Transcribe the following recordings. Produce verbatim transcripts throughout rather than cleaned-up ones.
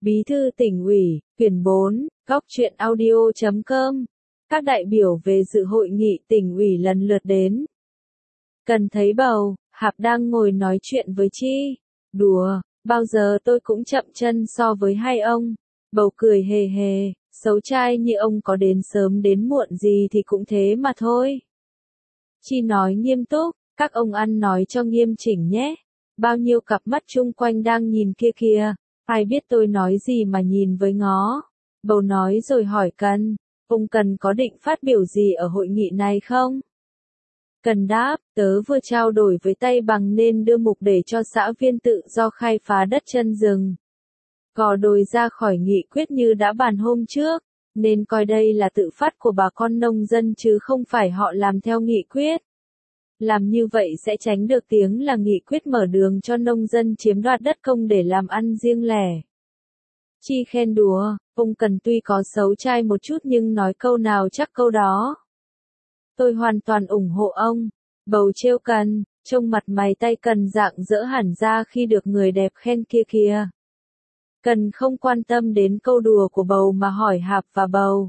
Bí thư tỉnh ủy, quyển bốn, góc truyện audio chấm com. Các đại biểu về dự hội nghị tỉnh ủy lần lượt đến. Cần thấy bầu, Hạp đang ngồi nói chuyện với Chi. Đùa, bao giờ tôi cũng chậm chân so với hai ông. Bầu cười hề hề, xấu trai như ông có đến sớm đến muộn gì thì cũng thế mà thôi. Chi nói nghiêm túc, các ông ăn nói cho nghiêm chỉnh nhé. Bao nhiêu cặp mắt chung quanh đang nhìn kia kìa. Ai biết tôi nói gì mà nhìn với ngó. Bầu nói rồi hỏi Cần, ông Cần có định phát biểu gì ở hội nghị này không? Cần đáp, tớ vừa trao đổi với Tây Bằng nên đưa mục để cho xã viên tự do khai phá đất chân rừng. Gò Đồi ra khỏi nghị quyết như đã bàn hôm trước, nên coi đây là tự phát của bà con nông dân chứ không phải họ làm theo nghị quyết. Làm như vậy sẽ tránh được tiếng là nghị quyết mở đường cho nông dân chiếm đoạt đất công để làm ăn riêng lẻ. Chi khen đùa, ông Cần tuy có xấu trai một chút nhưng nói câu nào chắc câu đó. Tôi hoàn toàn ủng hộ ông. Bầu trêu Cần, trông mặt mày tay Cần rạng rỡ hẳn ra khi được người đẹp khen kia kìa. Cần không quan tâm đến câu đùa của Bầu mà hỏi Hạp và Bầu.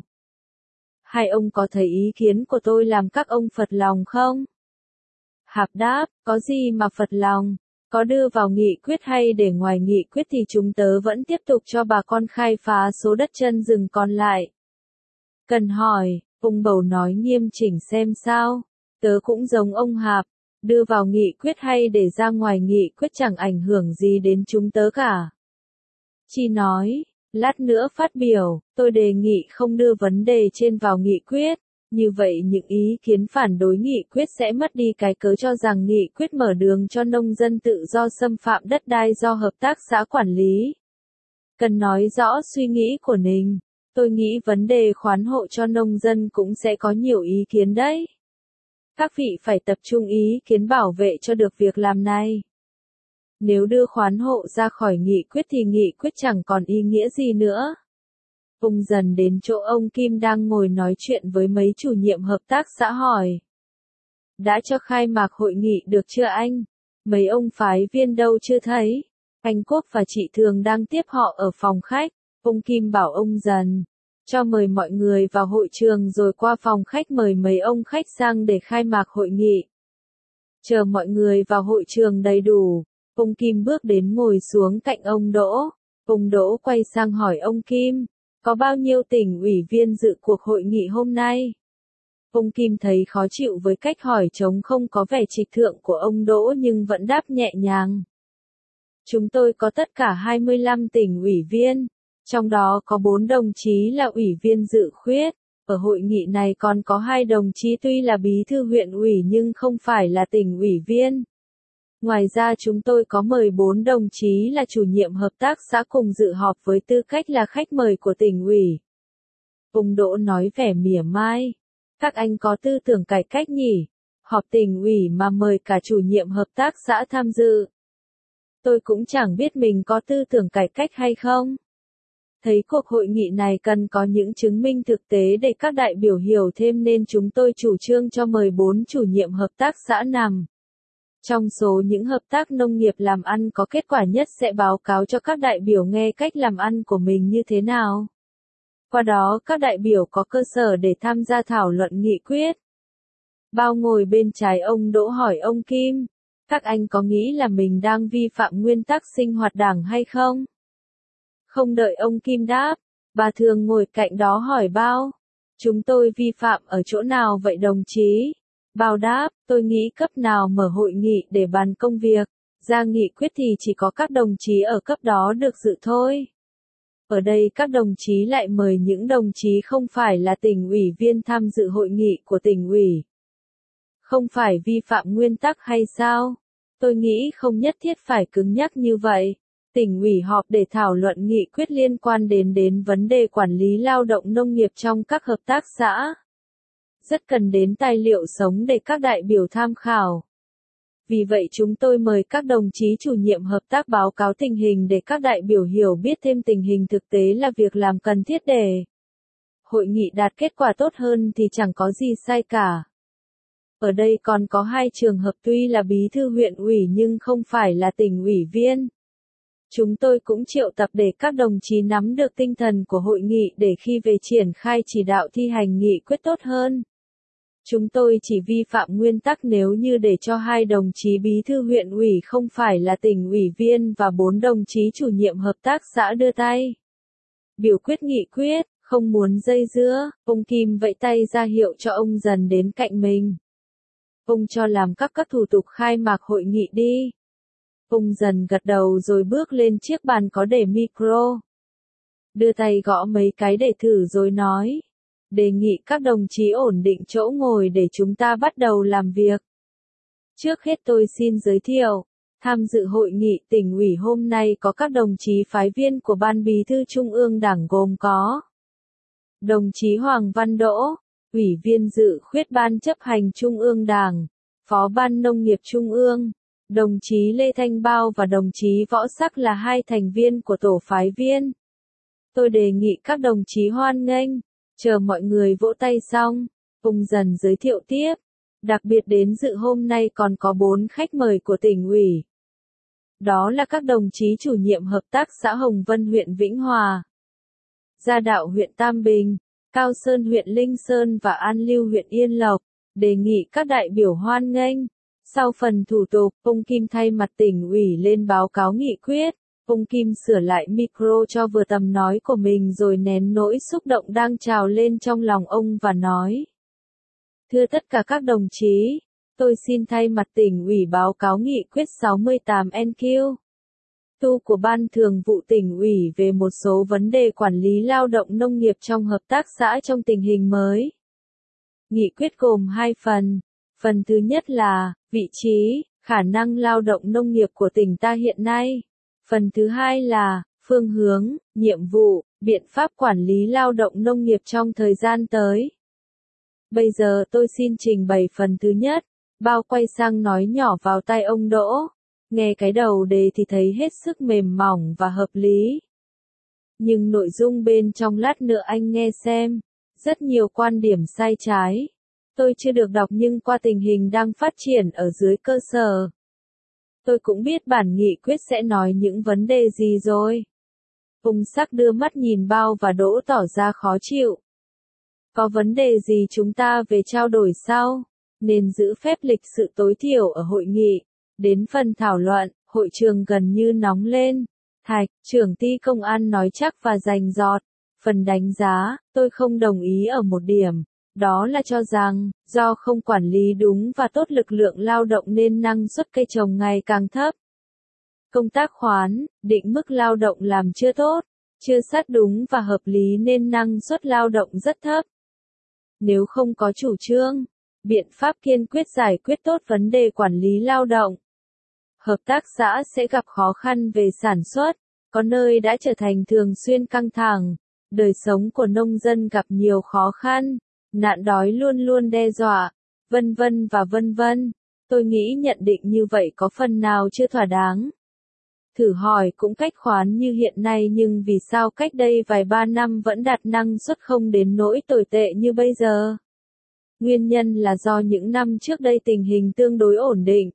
Hai ông có thấy ý kiến của tôi làm các ông phật lòng không? Hạp đáp, có gì mà phật lòng, có đưa vào nghị quyết hay để ngoài nghị quyết thì chúng tớ vẫn tiếp tục cho bà con khai phá số đất chân rừng còn lại. Cần hỏi, ông Bầu nói nghiêm chỉnh xem sao, tớ cũng giống ông Hạp, đưa vào nghị quyết hay để ra ngoài nghị quyết chẳng ảnh hưởng gì đến chúng tớ cả. Chi nói, lát nữa phát biểu, tôi đề nghị không đưa vấn đề trên vào nghị quyết. Như vậy những ý kiến phản đối nghị quyết sẽ mất đi cái cớ cho rằng nghị quyết mở đường cho nông dân tự do xâm phạm đất đai do hợp tác xã quản lý. Cần nói rõ suy nghĩ của Ninh. Tôi nghĩ vấn đề khoán hộ cho nông dân cũng sẽ có nhiều ý kiến đấy. Các vị phải tập trung ý kiến bảo vệ cho được việc làm này. Nếu đưa khoán hộ ra khỏi nghị quyết thì nghị quyết chẳng còn ý nghĩa gì nữa. Ông dần đến chỗ ông Kim đang ngồi nói chuyện với mấy chủ nhiệm hợp tác xã hỏi. Đã cho khai mạc hội nghị được chưa anh? Mấy ông phái viên đâu chưa thấy? Anh Quốc và chị Thường đang tiếp họ ở phòng khách. Ông Kim bảo ông Dần. Cho mời mọi người vào hội trường rồi qua phòng khách mời mấy ông khách sang để khai mạc hội nghị. Chờ mọi người vào hội trường đầy đủ. Ông Kim bước đến ngồi xuống cạnh ông Đỗ. Ông Đỗ quay sang hỏi ông Kim. Có bao nhiêu tỉnh ủy viên dự cuộc hội nghị hôm nay? Ông Kim thấy khó chịu với cách hỏi trống không có vẻ trịch thượng của ông Đỗ nhưng vẫn đáp nhẹ nhàng. Chúng tôi có tất cả hai mươi lăm tỉnh ủy viên, trong đó có bốn đồng chí là ủy viên dự khuyết. Ở hội nghị này còn có hai đồng chí tuy là bí thư huyện ủy nhưng không phải là tỉnh ủy viên. Ngoài ra chúng tôi có mời bốn đồng chí là chủ nhiệm hợp tác xã cùng dự họp với tư cách là khách mời của tỉnh ủy. Ông Đỗ nói vẻ mỉa mai. Các anh có tư tưởng cải cách nhỉ? Họp tỉnh ủy mà mời cả chủ nhiệm hợp tác xã tham dự. Tôi cũng chẳng biết mình có tư tưởng cải cách hay không. Thấy cuộc hội nghị này cần có những chứng minh thực tế để các đại biểu hiểu thêm nên chúng tôi chủ trương cho mời bốn chủ nhiệm hợp tác xã nằm. Trong số những hợp tác nông nghiệp làm ăn có kết quả nhất sẽ báo cáo cho các đại biểu nghe cách làm ăn của mình như thế nào. Qua đó các đại biểu có cơ sở để tham gia thảo luận nghị quyết. Bao ngồi bên trái ông Đỗ hỏi ông Kim, các anh có nghĩ là mình đang vi phạm nguyên tắc sinh hoạt đảng hay không? Không đợi ông Kim đáp, bà Thường ngồi cạnh đó hỏi Bao, chúng tôi vi phạm ở chỗ nào vậy đồng chí? Bao đáp, tôi nghĩ cấp nào mở hội nghị để bàn công việc, ra nghị quyết thì chỉ có các đồng chí ở cấp đó được dự thôi. Ở đây các đồng chí lại mời những đồng chí không phải là tỉnh ủy viên tham dự hội nghị của tỉnh ủy. Không phải vi phạm nguyên tắc hay sao? Tôi nghĩ không nhất thiết phải cứng nhắc như vậy. Tỉnh ủy họp để thảo luận nghị quyết liên quan đến đến vấn đề quản lý lao động nông nghiệp trong các hợp tác xã. Rất cần đến tài liệu sống để các đại biểu tham khảo. Vì vậy chúng tôi mời các đồng chí chủ nhiệm hợp tác báo cáo tình hình để các đại biểu hiểu biết thêm tình hình thực tế là việc làm cần thiết để hội nghị đạt kết quả tốt hơn thì chẳng có gì sai cả. Ở đây còn có hai trường hợp tuy là bí thư huyện ủy nhưng không phải là tỉnh ủy viên. Chúng tôi cũng triệu tập để các đồng chí nắm được tinh thần của hội nghị để khi về triển khai chỉ đạo thi hành nghị quyết tốt hơn. Chúng tôi chỉ vi phạm nguyên tắc nếu như để cho hai đồng chí bí thư huyện ủy không phải là tỉnh ủy viên và bốn đồng chí chủ nhiệm hợp tác xã đưa tay biểu quyết nghị quyết, không muốn dây dưa, ông Kim vẫy tay ra hiệu cho ông Dần đến cạnh mình. Ông cho làm các các thủ tục khai mạc hội nghị đi. Ông Dần gật đầu rồi bước lên chiếc bàn có để micro. Đưa tay gõ mấy cái để thử rồi nói. Đề nghị các đồng chí ổn định chỗ ngồi để chúng ta bắt đầu làm việc. Trước hết tôi xin giới thiệu, tham dự hội nghị tỉnh ủy hôm nay có các đồng chí phái viên của Ban Bí thư Trung ương Đảng gồm có đồng chí Hoàng Văn Đỗ, Ủy viên dự khuyết Ban chấp hành Trung ương Đảng, Phó Ban Nông nghiệp Trung ương, đồng chí Lê Thanh Bao và đồng chí Võ Sắc là hai thành viên của tổ phái viên. Tôi đề nghị các đồng chí hoan nghênh. Chờ mọi người vỗ tay xong, ông Dần giới thiệu tiếp. Đặc biệt đến dự hôm nay còn có bốn khách mời của tỉnh ủy. Đó là các đồng chí chủ nhiệm hợp tác xã Hồng Vân huyện Vĩnh Hòa, Gia Đạo huyện Tam Bình, Cao Sơn huyện Linh Sơn và An Lưu huyện Yên Lộc. Đề nghị các đại biểu hoan nghênh. Sau phần thủ tục, ông Kim thay mặt tỉnh ủy lên báo cáo nghị quyết. Ông Kim sửa lại micro cho vừa tầm nói của mình rồi nén nỗi xúc động đang trào lên trong lòng ông và nói. Thưa tất cả các đồng chí, tôi xin thay mặt tỉnh ủy báo cáo nghị quyết sáu mươi tám N Q tu của Ban Thường vụ tỉnh ủy về một số vấn đề quản lý lao động nông nghiệp trong hợp tác xã trong tình hình mới. Nghị quyết gồm hai phần. Phần thứ nhất là vị trí, khả năng lao động nông nghiệp của tỉnh ta hiện nay. Phần thứ hai là phương hướng, nhiệm vụ, biện pháp quản lý lao động nông nghiệp trong thời gian tới. Bây giờ tôi xin trình bày phần thứ nhất. Bao quay sang nói nhỏ vào tai ông Đỗ. Nghe cái đầu đề thì thấy hết sức mềm mỏng và hợp lý. Nhưng nội dung bên trong lát nữa anh nghe xem. Rất nhiều quan điểm sai trái. Tôi chưa được đọc nhưng qua tình hình đang phát triển ở dưới cơ sở. Tôi cũng biết bản nghị quyết sẽ nói những vấn đề gì rồi. Ông Sắc đưa mắt nhìn Bao và Đỗ tỏ ra khó chịu. Có vấn đề gì chúng ta về trao đổi sau, nên giữ phép lịch sự tối thiểu ở hội nghị. Đến phần thảo luận, hội trường gần như nóng lên. Thạch, trưởng ty công an nói chắc và rành rọt. Phần đánh giá, tôi không đồng ý ở một điểm. Đó là cho rằng, do không quản lý đúng và tốt lực lượng lao động nên năng suất cây trồng ngày càng thấp. Công tác khoán, định mức lao động làm chưa tốt, chưa sát đúng và hợp lý nên năng suất lao động rất thấp. Nếu không có chủ trương, biện pháp kiên quyết giải quyết tốt vấn đề quản lý lao động, hợp tác xã sẽ gặp khó khăn về sản xuất, có nơi đã trở thành thường xuyên căng thẳng, đời sống của nông dân gặp nhiều khó khăn. Nạn đói luôn luôn đe dọa, vân vân và vân vân. Tôi nghĩ nhận định như vậy có phần nào chưa thỏa đáng. Thử hỏi cũng cách khoán như hiện nay nhưng vì sao cách đây vài ba năm vẫn đạt năng suất không đến nỗi tồi tệ như bây giờ? Nguyên nhân là do những năm trước đây tình hình tương đối ổn định.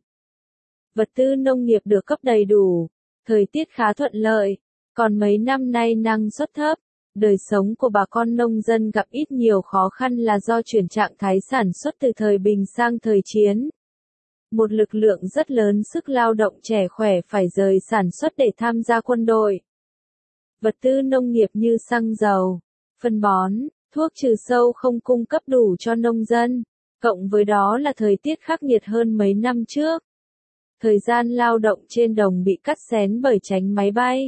Vật tư nông nghiệp được cấp đầy đủ, thời tiết khá thuận lợi, còn mấy năm nay năng suất thấp. Đời sống của bà con nông dân gặp ít nhiều khó khăn là do chuyển trạng thái sản xuất từ thời bình sang thời chiến. Một lực lượng rất lớn sức lao động trẻ khỏe phải rời sản xuất để tham gia quân đội. Vật tư nông nghiệp như xăng dầu, phân bón, thuốc trừ sâu không cung cấp đủ cho nông dân, cộng với đó là thời tiết khắc nghiệt hơn mấy năm trước. Thời gian lao động trên đồng bị cắt xén bởi tránh máy bay.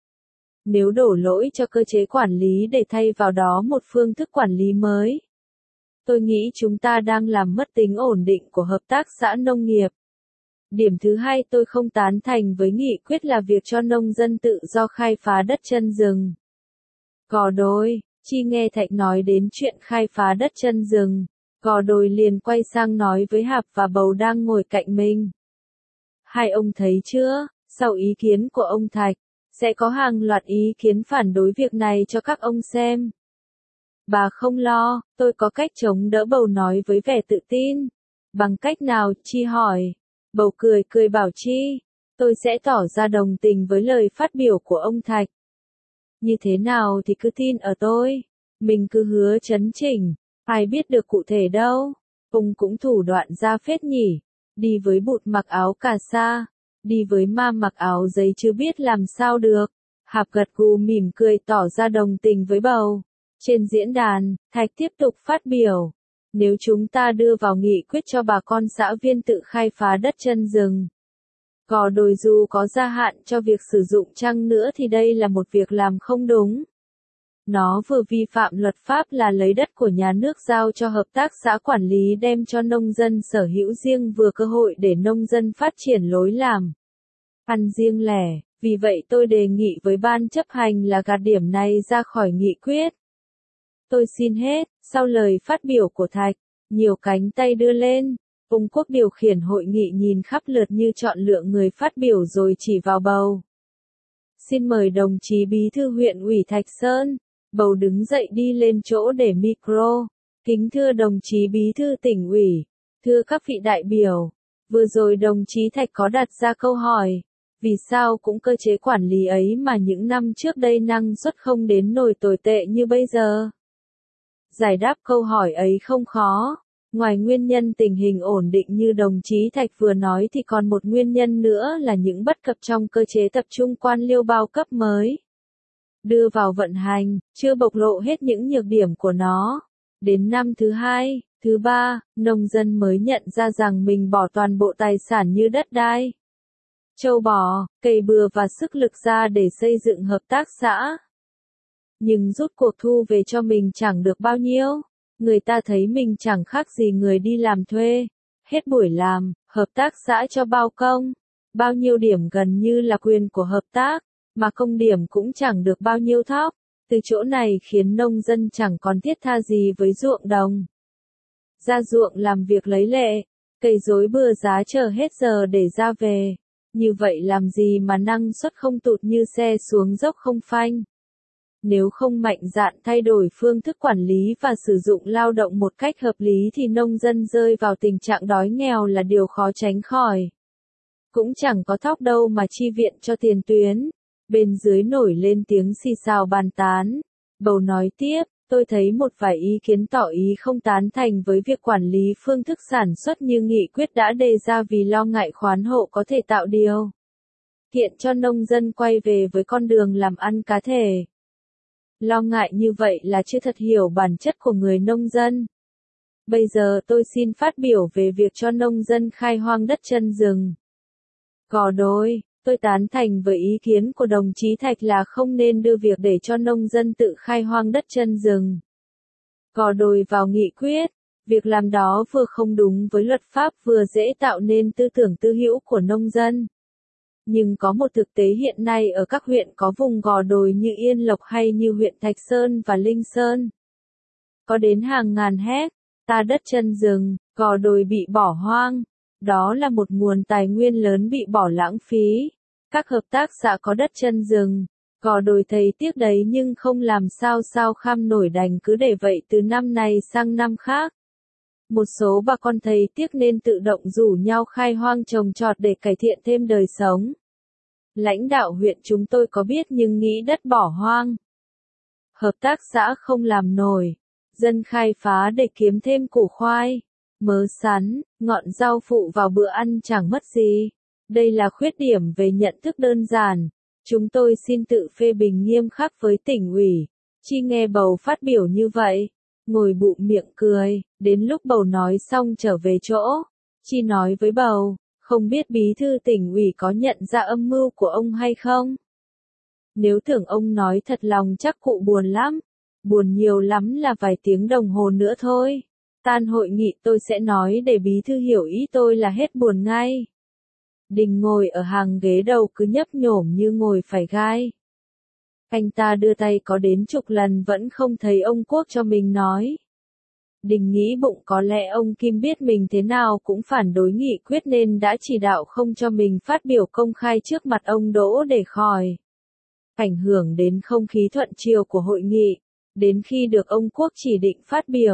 Nếu đổ lỗi cho cơ chế quản lý để thay vào đó một phương thức quản lý mới, tôi nghĩ chúng ta đang làm mất tính ổn định của hợp tác xã nông nghiệp. Điểm thứ hai tôi không tán thành với nghị quyết là việc cho nông dân tự do khai phá đất chân rừng. Gò Đồi, Chi nghe Thạch nói đến chuyện khai phá đất chân rừng, Gò Đồi liền quay sang nói với Hạp và Bầu đang ngồi cạnh mình. Hai ông thấy chưa, sau ý kiến của ông Thạch, sẽ có hàng loạt ý kiến phản đối việc này cho các ông xem. Bà không lo, tôi có cách chống đỡ. Bầu nói với vẻ tự tin. Bằng cách nào? Chi hỏi. Bầu cười cười bảo Chi. tôi sẽ tỏ ra đồng tình với lời phát biểu của ông Thạch. Như thế nào thì cứ tin ở tôi. Mình cứ hứa chấn chỉnh. Ai biết được cụ thể đâu. Ông cũng thủ đoạn ra phết nhỉ. Đi với bụt mặc áo cà sa. Đi với ma mặc áo giấy chưa biết làm sao được. Hạp gật gù mỉm cười tỏ ra đồng tình với bầu. Trên diễn đàn, Thạch tiếp tục phát biểu. Nếu chúng ta đưa vào nghị quyết cho bà con xã viên tự khai phá đất chân rừng. Gò Đồi dù có gia hạn cho việc sử dụng chăng nữa thì đây là một việc làm không đúng. Nó vừa vi phạm luật pháp là lấy đất của nhà nước giao cho hợp tác xã quản lý đem cho nông dân sở hữu riêng vừa cơ hội để nông dân phát triển lối làm ăn riêng lẻ. Vì vậy tôi đề nghị với ban chấp hành là gạt điểm này ra khỏi nghị quyết. Tôi xin hết. Sau lời phát biểu của Thạch, nhiều cánh tay đưa lên. Ông Quốc điều khiển hội nghị nhìn khắp lượt như chọn lựa người phát biểu rồi chỉ vào bầu. Xin mời đồng chí bí thư huyện ủy Thạch Sơn. Bầu đứng dậy đi lên chỗ để micro. Kính thưa đồng chí bí thư tỉnh ủy, thưa các vị đại biểu, vừa rồi đồng chí Thạch có đặt ra câu hỏi, vì sao cũng cơ chế quản lý ấy mà những năm trước đây năng suất không đến nổi tồi tệ như bây giờ? Giải đáp câu hỏi ấy không khó. Ngoài nguyên nhân tình hình ổn định như đồng chí Thạch vừa nói thì còn một nguyên nhân nữa là những bất cập trong cơ chế tập trung quan liêu bao cấp mới. Đưa vào vận hành, chưa bộc lộ hết những nhược điểm của nó. Đến năm thứ hai, thứ ba, nông dân mới nhận ra rằng mình bỏ toàn bộ tài sản như đất đai, trâu bò, cây bừa và sức lực ra để xây dựng hợp tác xã. Nhưng rút cuộc thu về cho mình chẳng được bao nhiêu. Người ta thấy mình chẳng khác gì người đi làm thuê. Hết buổi làm, hợp tác xã cho bao công. Bao nhiêu điểm gần như là quyền của hợp tác, mà công điểm cũng chẳng được bao nhiêu thóc. Từ chỗ này khiến nông dân chẳng còn thiết tha gì với ruộng đồng. Ra ruộng làm việc lấy lệ, cây rối bừa giá chờ hết giờ để ra về. Như vậy làm gì mà năng suất không tụt như xe xuống dốc không phanh. Nếu không mạnh dạn thay đổi phương thức quản lý và sử dụng lao động một cách hợp lý thì nông dân rơi vào tình trạng đói nghèo là điều khó tránh khỏi. Cũng chẳng có thóc đâu mà chi viện cho tiền tuyến. Bên dưới nổi lên tiếng xì xào bàn tán. Bầu nói tiếp, tôi thấy một vài ý kiến tỏ ý không tán thành với việc quản lý phương thức sản xuất như nghị quyết đã đề ra vì lo ngại khoán hộ có thể tạo điều kiện cho nông dân quay về với con đường làm ăn cá thể. Lo ngại như vậy là chưa thật hiểu bản chất của người nông dân. Bây giờ tôi xin phát biểu về việc cho nông dân khai hoang đất chân rừng. Gò Đồi, tôi tán thành với ý kiến của đồng chí Thạch là không nên đưa việc để cho nông dân tự khai hoang đất chân rừng. Gò Đồi vào nghị quyết, việc làm đó vừa không đúng với luật pháp vừa dễ tạo nên tư tưởng tư hữu của nông dân. Nhưng có một thực tế hiện nay ở các huyện có vùng Gò Đồi như Yên Lộc hay như huyện Thạch Sơn và Linh Sơn. Có đến hàng ngàn héc ta đất chân rừng, Gò Đồi bị bỏ hoang. Đó là một nguồn tài nguyên lớn bị bỏ lãng phí. Các hợp tác xã có đất chân rừng, Gò Đồi thấy tiếc đấy nhưng không làm sao sao kham nổi đành cứ để vậy từ năm này sang năm khác. Một số bà con thấy tiếc nên tự động rủ nhau khai hoang trồng trọt để cải thiện thêm đời sống. Lãnh đạo huyện chúng tôi có biết nhưng nghĩ đất bỏ hoang. Hợp tác xã không làm nổi. Dân khai phá để kiếm thêm củ khoai, mớ sắn, ngọn rau phụ vào bữa ăn chẳng mất gì. Đây là khuyết điểm về nhận thức đơn giản. Chúng tôi xin tự phê bình nghiêm khắc với tỉnh ủy. Chi nghe bầu phát biểu như vậy, ngồi bụm miệng cười, đến lúc bầu nói xong trở về chỗ. Chi nói với bầu, không biết bí thư tỉnh ủy có nhận ra âm mưu của ông hay không? Nếu tưởng ông nói thật lòng chắc cụ buồn lắm. Buồn nhiều lắm là vài tiếng đồng hồ nữa thôi. Tan hội nghị tôi sẽ nói để bí thư hiểu ý tôi là hết buồn ngay. Đình ngồi ở hàng ghế đầu cứ nhấp nhổm như ngồi phải gai. Anh ta đưa tay có đến chục lần vẫn không thấy ông Quốc cho mình nói. Đình nghĩ bụng có lẽ ông Kim biết mình thế nào cũng phản đối nghị quyết nên đã chỉ đạo không cho mình phát biểu công khai trước mặt ông Đỗ để khỏi ảnh hưởng đến không khí thuận chiều của hội nghị. Đến khi được ông Quốc chỉ định phát biểu,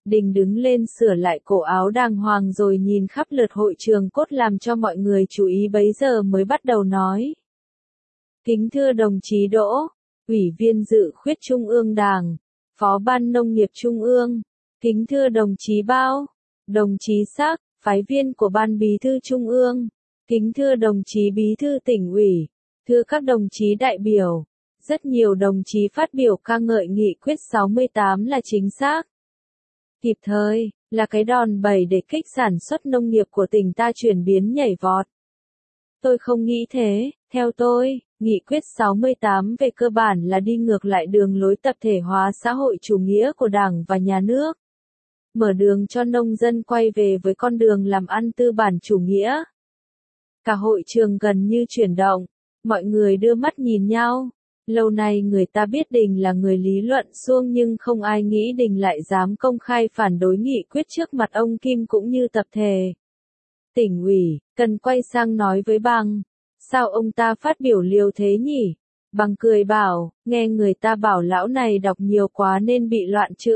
Đình đứng lên sửa lại cổ áo đàng hoàng rồi nhìn khắp lượt hội trường cốt làm cho mọi người chú ý bấy giờ mới bắt đầu nói. Kính thưa đồng chí Đỗ, Ủy viên Dự khuyết Trung ương Đảng, Phó Ban Nông nghiệp Trung ương, kính thưa đồng chí Bao, đồng chí Sắc, phái viên của Ban Bí thư Trung ương, kính thưa đồng chí Bí thư Tỉnh ủy, thưa các đồng chí đại biểu, rất nhiều đồng chí phát biểu ca ngợi nghị quyết sáu mươi tám là chính xác, kịp thời, là cái đòn bẩy để kích sản xuất nông nghiệp của tỉnh ta chuyển biến nhảy vọt. Tôi không nghĩ thế, theo tôi, nghị quyết sáu mươi tám về cơ bản là đi ngược lại đường lối tập thể hóa xã hội chủ nghĩa của Đảng và Nhà nước. Mở đường cho nông dân quay về với con đường làm ăn tư bản chủ nghĩa. Cả hội trường gần như chuyển động, mọi người đưa mắt nhìn nhau. Lâu nay người ta biết Đình là người lý luận suông nhưng không ai nghĩ Đình lại dám công khai phản đối nghị quyết trước mặt ông Kim cũng như tập thể. Tỉnh ủy, cần quay sang nói với Bằng, sao ông ta phát biểu liều thế nhỉ? Bằng cười bảo, nghe người ta bảo lão này đọc nhiều quá nên bị loạn chữ.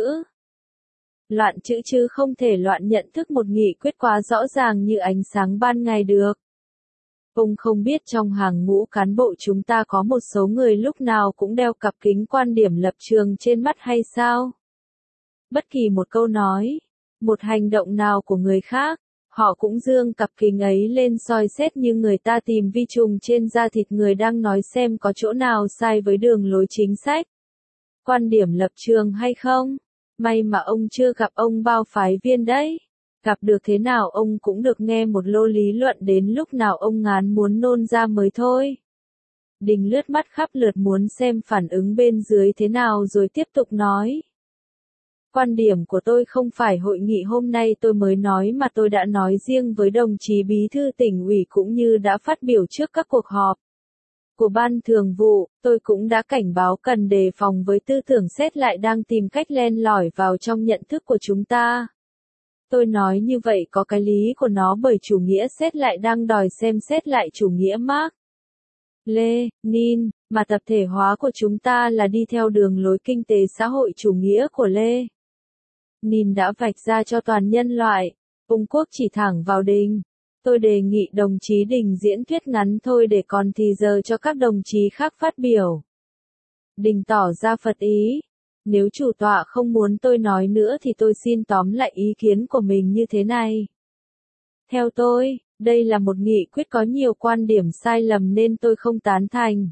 Loạn chữ chứ không thể loạn nhận thức một nghị quyết quá rõ ràng như ánh sáng ban ngày được. Ông không biết trong hàng ngũ cán bộ chúng ta có một số người lúc nào cũng đeo cặp kính quan điểm lập trường trên mắt hay sao? Bất kỳ một câu nói, một hành động nào của người khác, họ cũng dương cặp kính ấy lên soi xét như người ta tìm vi trùng trên da thịt người đang nói xem có chỗ nào sai với đường lối chính sách. Quan điểm lập trường hay không? May mà ông chưa gặp ông Bao phái viên đấy. Gặp được thế nào ông cũng được nghe một lô lý luận đến lúc nào ông ngán muốn nôn ra mới thôi. Đình lướt mắt khắp lượt muốn xem phản ứng bên dưới thế nào rồi tiếp tục nói. Quan điểm của tôi không phải hội nghị hôm nay tôi mới nói mà tôi đã nói riêng với đồng chí Bí thư Tỉnh ủy cũng như đã phát biểu trước các cuộc họp của Ban Thường vụ. Tôi cũng đã cảnh báo cần đề phòng với tư tưởng xét lại đang tìm cách len lỏi vào trong nhận thức của chúng ta. Tôi nói như vậy có cái lý của nó bởi chủ nghĩa xét lại đang đòi xem xét lại chủ nghĩa Mác Lê-Nin, mà tập thể hóa của chúng ta là đi theo đường lối kinh tế xã hội chủ nghĩa của Lê Nin đã vạch ra cho toàn nhân loại. Ông Quốc chỉ thẳng vào Đình. Tôi đề nghị đồng chí Đình diễn thuyết ngắn thôi để còn thì giờ cho các đồng chí khác phát biểu. Đình tỏ ra phật ý. Nếu chủ tọa không muốn tôi nói nữa thì tôi xin tóm lại ý kiến của mình như thế này. Theo tôi, đây là một nghị quyết có nhiều quan điểm sai lầm nên tôi không tán thành.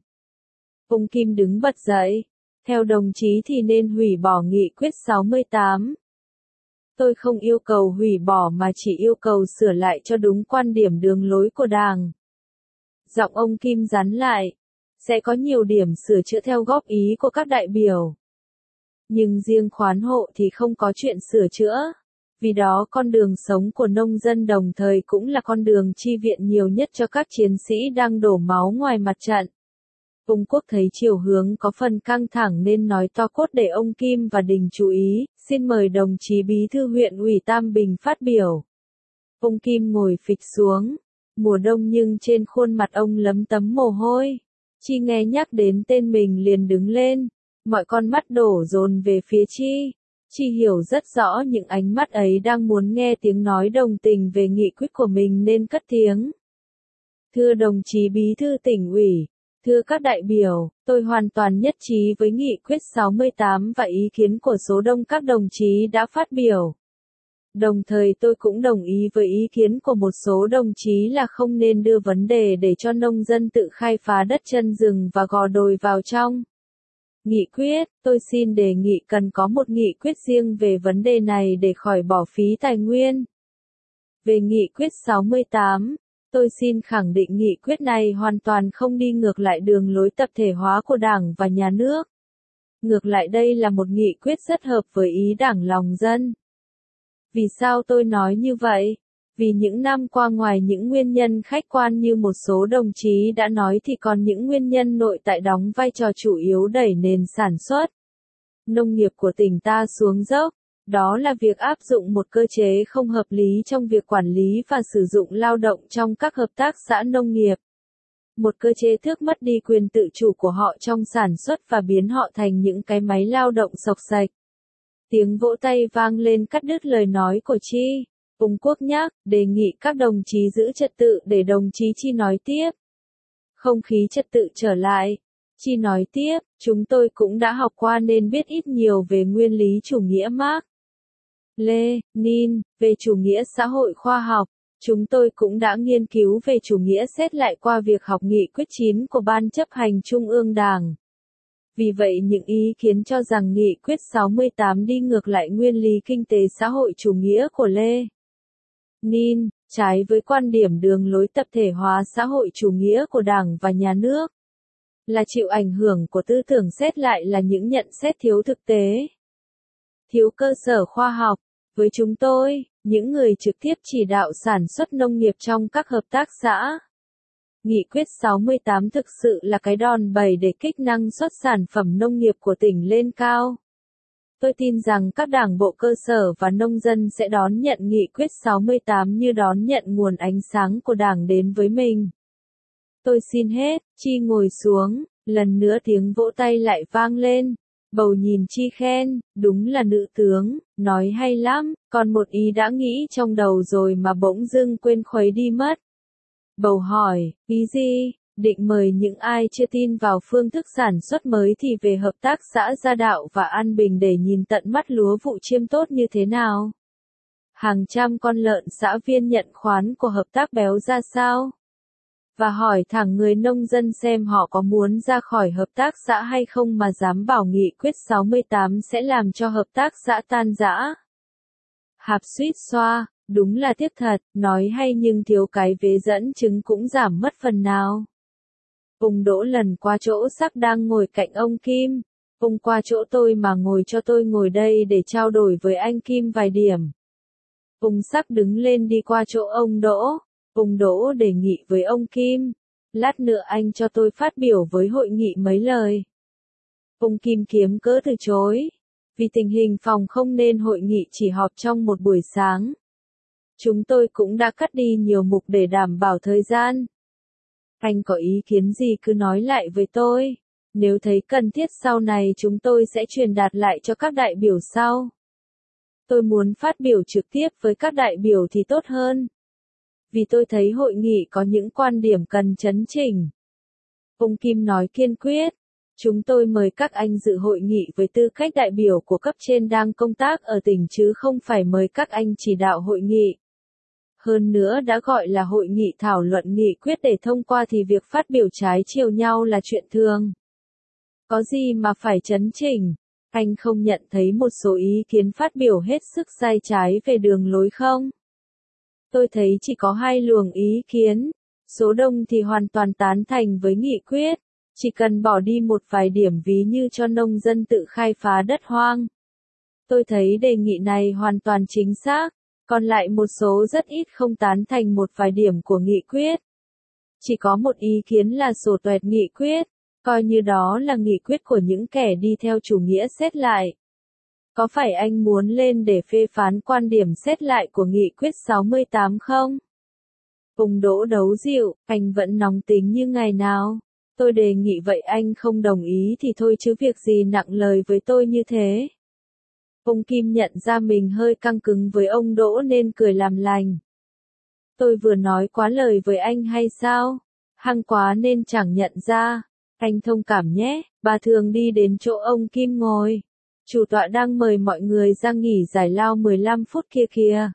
Ông Kim đứng bật dậy. Theo đồng chí thì nên hủy bỏ nghị quyết sáu mươi tám. Tôi không yêu cầu hủy bỏ mà chỉ yêu cầu sửa lại cho đúng quan điểm đường lối của Đảng. Giọng ông Kim rắn lại. Sẽ có nhiều điểm sửa chữa theo góp ý của các đại biểu. Nhưng riêng khoán hộ thì không có chuyện sửa chữa. Vì đó con đường sống của nông dân đồng thời cũng là con đường chi viện nhiều nhất cho các chiến sĩ đang đổ máu ngoài mặt trận. Ông Quốc thấy chiều hướng có phần căng thẳng nên nói to cốt để ông Kim và Đình chú ý, xin mời đồng chí Bí thư huyện ủy Tam Bình phát biểu. Ông Kim ngồi phịch xuống, mùa đông nhưng trên khuôn mặt ông lấm tấm mồ hôi. Chi nghe nhắc đến tên mình liền đứng lên, mọi con mắt đổ dồn về phía Chi. Chi hiểu rất rõ những ánh mắt ấy đang muốn nghe tiếng nói đồng tình về nghị quyết của mình nên cất tiếng. Thưa đồng chí Bí thư Tỉnh ủy, thưa các đại biểu, tôi hoàn toàn nhất trí với nghị quyết sáu mươi tám và ý kiến của số đông các đồng chí đã phát biểu. Đồng thời tôi cũng đồng ý với ý kiến của một số đồng chí là không nên đưa vấn đề để cho nông dân tự khai phá đất chân rừng và gò đồi vào trong nghị quyết. Tôi xin đề nghị cần có một nghị quyết riêng về vấn đề này để khỏi bỏ phí tài nguyên. Về nghị quyết sáu mươi tám, tôi xin khẳng định nghị quyết này hoàn toàn không đi ngược lại đường lối tập thể hóa của Đảng và Nhà nước. Ngược lại đây là một nghị quyết rất hợp với ý Đảng lòng dân. Vì sao tôi nói như vậy? Vì những năm qua ngoài những nguyên nhân khách quan như một số đồng chí đã nói thì còn những nguyên nhân nội tại đóng vai trò chủ yếu đẩy nền sản xuất nông nghiệp của tỉnh ta xuống dốc. Đó là việc áp dụng một cơ chế không hợp lý trong việc quản lý và sử dụng lao động trong các hợp tác xã nông nghiệp. Một cơ chế thước mất đi quyền tự chủ của họ trong sản xuất và biến họ thành những cái máy lao động xộc xệch. Tiếng vỗ tay vang lên cắt đứt lời nói của Chi. Ung Quốc nhắc, đề nghị các đồng chí giữ trật tự để đồng chí Chi nói tiếp. Không khí trật tự trở lại. Chi nói tiếp, chúng tôi cũng đã học qua nên biết ít nhiều về nguyên lý chủ nghĩa Mác Lênin, về chủ nghĩa xã hội khoa học. Chúng tôi cũng đã nghiên cứu về chủ nghĩa xét lại qua việc học nghị quyết chín của Ban chấp hành Trung ương Đảng. Vì vậy những ý kiến cho rằng nghị quyết sáu mươi tám đi ngược lại nguyên lý kinh tế xã hội chủ nghĩa của Lênin, trái với quan điểm đường lối tập thể hóa xã hội chủ nghĩa của Đảng và Nhà nước, là chịu ảnh hưởng của tư tưởng xét lại là những nhận xét thiếu thực tế, thiếu cơ sở khoa học. Với chúng tôi, những người trực tiếp chỉ đạo sản xuất nông nghiệp trong các hợp tác xã, Nghị quyết sáu mươi tám thực sự là cái đòn bẩy để kích năng suất sản phẩm nông nghiệp của tỉnh lên cao. Tôi tin rằng các đảng bộ cơ sở và nông dân sẽ đón nhận Nghị quyết sáu mươi tám như đón nhận nguồn ánh sáng của Đảng đến với mình. Tôi xin hết. Chi ngồi xuống, lần nữa tiếng vỗ tay lại vang lên. Bầu nhìn Chi khen, đúng là nữ tướng, nói hay lắm, còn một ý đã nghĩ trong đầu rồi mà bỗng dưng quên khuấy đi mất. Bầu hỏi, ý gì? Định mời những ai chưa tin vào phương thức sản xuất mới thì về hợp tác xã Gia Đạo và An Bình để nhìn tận mắt lúa vụ chiêm tốt như thế nào? Hàng trăm con lợn xã viên nhận khoán của hợp tác béo ra sao? Và hỏi thẳng người nông dân xem họ có muốn ra khỏi hợp tác xã hay không mà dám bảo nghị quyết sáu mươi tám sẽ làm cho hợp tác xã tan rã. Hạp suýt xoa, đúng là tiếc thật, nói hay nhưng thiếu cái vế dẫn chứng cũng giảm mất phần nào. Ung Đỗ lần qua chỗ Sắc đang ngồi cạnh ông Kim. Ung qua chỗ tôi mà ngồi cho tôi ngồi đây để trao đổi với anh Kim vài điểm. Ung Sắc đứng lên đi qua chỗ ông Đỗ. Ung Đỗ đề nghị với ông Kim. Lát nữa anh cho tôi phát biểu với hội nghị mấy lời. Ông Kim kiếm cớ từ chối. Vì tình hình phòng không nên hội nghị chỉ họp trong một buổi sáng. Chúng tôi cũng đã cắt đi nhiều mục để đảm bảo thời gian. Anh có ý kiến gì cứ nói lại với tôi. Nếu thấy cần thiết sau này chúng tôi sẽ truyền đạt lại cho các đại biểu sau. Tôi muốn phát biểu trực tiếp với các đại biểu thì tốt hơn. Vì tôi thấy hội nghị có những quan điểm cần chấn chỉnh. Ông Kim nói kiên quyết. Chúng tôi mời các anh dự hội nghị với tư cách đại biểu của cấp trên đang công tác ở tỉnh chứ không phải mời các anh chỉ đạo hội nghị. Hơn nữa đã gọi là hội nghị thảo luận nghị quyết để thông qua thì việc phát biểu trái chiều nhau là chuyện thường. Có gì mà phải chấn chỉnh? Anh không nhận thấy một số ý kiến phát biểu hết sức sai trái về đường lối không? Tôi thấy chỉ có hai luồng ý kiến. Số đông thì hoàn toàn tán thành với nghị quyết. Chỉ cần bỏ đi một vài điểm ví như cho nông dân tự khai phá đất hoang. Tôi thấy đề nghị này hoàn toàn chính xác. Còn lại một số rất ít không tán thành một vài điểm của nghị quyết. Chỉ có một ý kiến là sổ tuẹt nghị quyết, coi như đó là nghị quyết của những kẻ đi theo chủ nghĩa xét lại. Có phải anh muốn lên để phê phán quan điểm xét lại của nghị quyết sáu mươi tám không? Ung Đỗ đấu dịu, anh vẫn nóng tính như ngày nào. Tôi đề nghị vậy anh không đồng ý thì thôi chứ việc gì nặng lời với tôi như thế. Ông Kim nhận ra mình hơi căng cứng với ông Đỗ nên cười làm lành. Tôi vừa nói quá lời với anh hay sao? Hăng quá nên chẳng nhận ra. Anh thông cảm nhé. Bà Thường đi đến chỗ ông Kim ngồi. Chủ tọa đang mời mọi người ra nghỉ giải lao mười lăm phút kia kìa.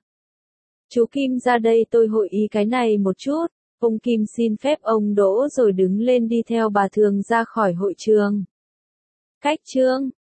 Chú Kim ra đây tôi hội ý cái này một chút. Ông Kim xin phép ông Đỗ rồi đứng lên đi theo bà Thường ra khỏi hội trường. Cách chương